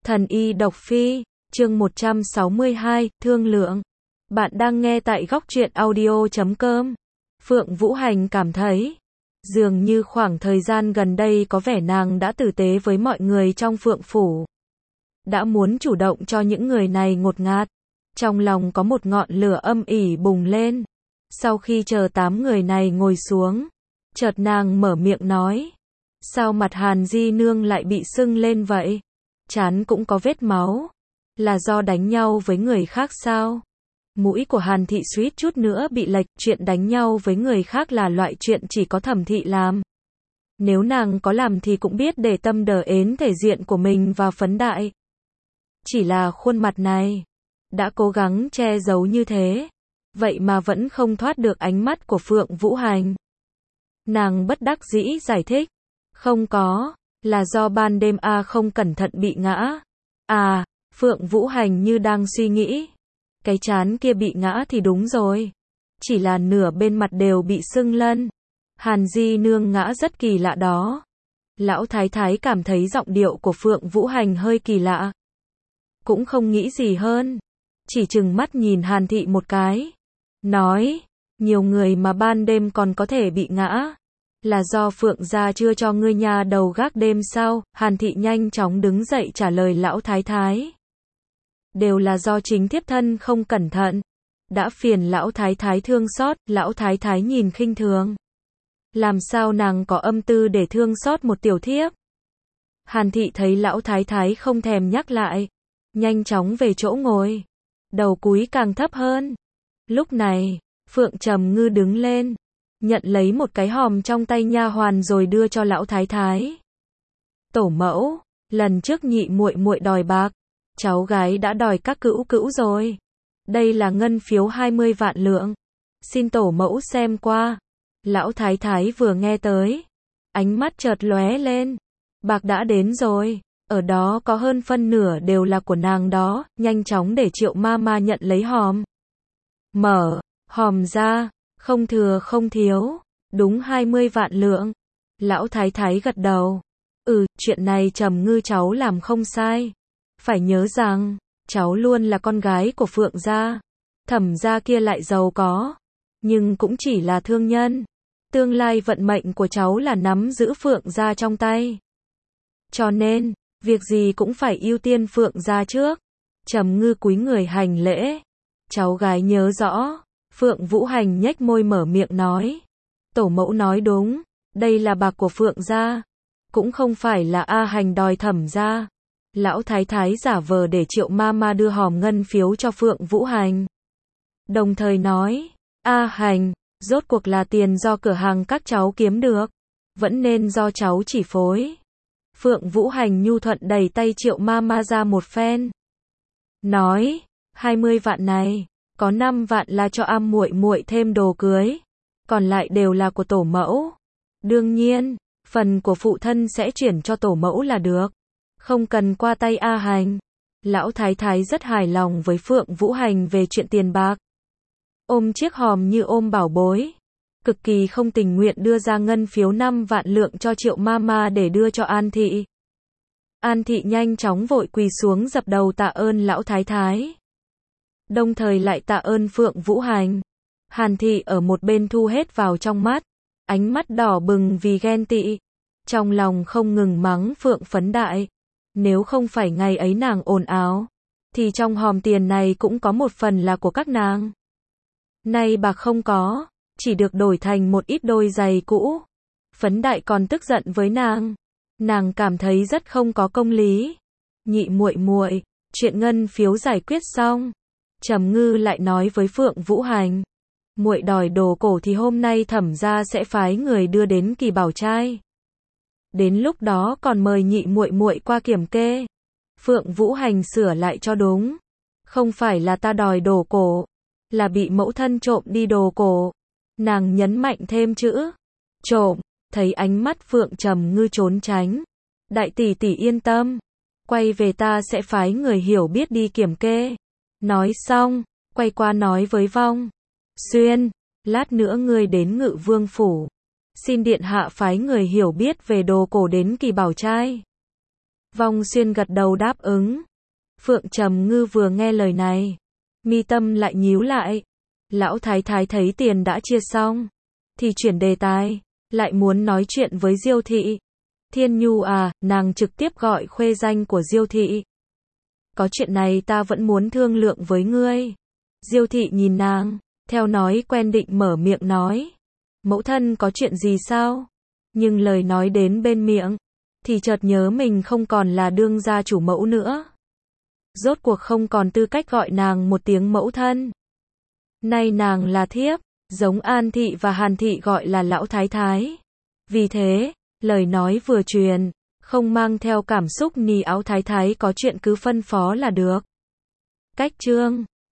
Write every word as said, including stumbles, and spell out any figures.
Thần y độc phi, chương một trăm sáu mươi hai, thương lượng. Bạn đang nghe tại góc truyện audio chấm com. Phượng Vũ Hành cảm thấy, dường như khoảng thời gian gần đây có vẻ nàng đã tử tế với mọi người trong Phượng Phủ. Đã muốn chủ động cho những người này ngột ngạt. Trong lòng có một ngọn lửa âm ỉ bùng lên. Sau khi chờ tám người này ngồi xuống, chợt nàng mở miệng nói. Sao mặt Hàn Di Nương lại bị sưng lên vậy? Trán cũng có vết máu. Là do đánh nhau với người khác sao? Mũi của Hàn Thị suýt chút nữa bị lệch, chuyện đánh nhau với người khác là loại chuyện chỉ có Thẩm Thị làm. Nếu nàng có làm thì cũng biết để tâm đờ ến thể diện của mình và phấn đại. Chỉ là khuôn mặt này, đã cố gắng che giấu như thế, vậy mà vẫn không thoát được ánh mắt của Phượng Vũ Hành. Nàng bất đắc dĩ giải thích, không có, là do ban đêm A không cẩn thận bị ngã. À, Phượng Vũ Hành như đang suy nghĩ, cái trán kia bị ngã thì đúng rồi, chỉ là nửa bên mặt đều bị sưng lên. Hàn Di Nương ngã rất kỳ lạ đó. Lão Thái Thái cảm thấy giọng điệu của Phượng Vũ Hành hơi kỳ lạ. Cũng không nghĩ gì hơn, chỉ chừng mắt nhìn Hàn Thị một cái, nói, nhiều người mà ban đêm còn có thể bị ngã, là do Phượng gia chưa cho ngươi nhà đầu gác đêm sao? Hàn Thị nhanh chóng đứng dậy trả lời Lão Thái Thái. Đều là do chính thiếp thân không cẩn thận, đã phiền Lão Thái Thái thương xót. Lão Thái Thái nhìn khinh thường, làm sao nàng có âm tư để thương xót một tiểu thiếp? Hàn Thị thấy Lão Thái Thái không thèm nhắc lại, nhanh chóng về chỗ ngồi, đầu cúi càng thấp hơn. Lúc này, Phượng Trầm Ngư đứng lên, nhận lấy một cái hòm trong tay nha hoàn rồi đưa cho Lão Thái Thái. Tổ mẫu, lần trước nhị muội muội đòi bạc, cháu gái đã đòi các cữu cữu rồi. Đây là ngân phiếu hai mươi vạn lượng, xin tổ mẫu xem qua. Lão Thái Thái vừa nghe tới, ánh mắt chợt lóe lên, bạc đã đến rồi, ở đó có hơn phân nửa đều là của nàng đó, nhanh chóng để Triệu ma ma nhận lấy hòm. Mở hòm ra, không thừa không thiếu, đúng hai mươi vạn lượng. Lão Thái Thái gật đầu, ừ, chuyện này Trầm Ngư cháu làm không sai. Phải nhớ rằng, cháu luôn là con gái của Phượng gia. Thẩm gia kia lại giàu có, nhưng cũng chỉ là thương nhân. Tương lai vận mệnh của cháu là nắm giữ Phượng gia trong tay. Cho nên, việc gì cũng phải ưu tiên Phượng gia trước. Trầm Ngư cúi người hành lễ. Cháu gái nhớ rõ. Phượng Vũ Hành nhếch môi mở miệng nói. Tổ mẫu nói đúng, đây là bạc của Phượng gia, cũng không phải là A Hành đòi Thẩm gia. Lão Thái Thái giả vờ để Triệu ma ma đưa hòm ngân phiếu cho Phượng Vũ Hành. Đồng thời nói, A Hành, rốt cuộc là tiền do cửa hàng các cháu kiếm được, vẫn nên do cháu chỉ phối. Phượng Vũ Hành nhu thuận đẩy tay Triệu ma ma ra một phen. Nói, hai mươi vạn này, có năm vạn là cho am muội muội thêm đồ cưới, còn lại đều là của tổ mẫu. Đương nhiên, phần của phụ thân sẽ chuyển cho tổ mẫu là được, không cần qua tay A Hành. Lão Thái Thái rất hài lòng với Phượng Vũ Hành về chuyện tiền bạc. Ôm chiếc hòm như ôm bảo bối, cực kỳ không tình nguyện đưa ra ngân phiếu năm vạn lượng cho Triệu ma ma để đưa cho An Thị. An Thị nhanh chóng vội quỳ xuống dập đầu tạ ơn Lão Thái Thái, đồng thời lại tạ ơn Phượng Vũ Hành. Hàn Thị ở một bên thu hết vào trong mắt, ánh mắt đỏ bừng vì ghen tị, trong lòng không ngừng mắng Phượng phấn đại. Nếu không phải ngày ấy nàng ồn ào, thì trong hòm tiền này cũng có một phần là của các nàng. Nay bạc không có, chỉ được đổi thành một ít đôi giày cũ. Phấn đại còn tức giận với nàng, nàng cảm thấy rất không có công lý. Nhị muội muội, chuyện ngân phiếu giải quyết xong, Trầm Ngư lại nói với Phượng Vũ Hành, muội đòi đồ cổ thì hôm nay Thẩm gia sẽ phái người đưa đến Kỳ Bảo Trai. Đến lúc đó còn mời nhị muội muội qua kiểm kê. Phượng Vũ Hành sửa lại cho đúng, không phải là ta đòi đồ cổ, là bị mẫu thân trộm đi đồ cổ. Nàng nhấn mạnh thêm chữ trộm. Thấy ánh mắt Phượng Trầm Ngư trốn tránh, đại tỷ tỷ yên tâm, quay về ta sẽ phái người hiểu biết đi kiểm kê. Nói xong, quay qua nói với Vong Xuyên, lát nữa ngươi đến Ngự Vương phủ, xin điện hạ phái người hiểu biết về đồ cổ đến Kỳ Bảo Trai. Vong Xuyên gật đầu đáp ứng. Phượng Trầm Ngư vừa nghe lời này, mi tâm lại nhíu lại. Lão thái thái thấy tiền đã chia xong, thì chuyển đề tài, lại muốn nói chuyện với Diêu thị. Thiên Nhu à, nàng trực tiếp gọi khuê danh của Diêu thị. Có chuyện này ta vẫn muốn thương lượng với ngươi. Diêu thị nhìn nàng, theo nói quen định mở miệng nói. Mẫu thân có chuyện gì sao? Nhưng lời nói đến bên miệng, thì chợt nhớ mình không còn là đương gia chủ mẫu nữa. Rốt cuộc không còn tư cách gọi nàng một tiếng mẫu thân. Nay nàng là thiếp, giống An thị và Hàn thị gọi là lão thái thái. Vì thế, lời nói vừa truyền, không mang theo cảm xúc nì áo thái thái có chuyện cứ phân phó là được. Cách chương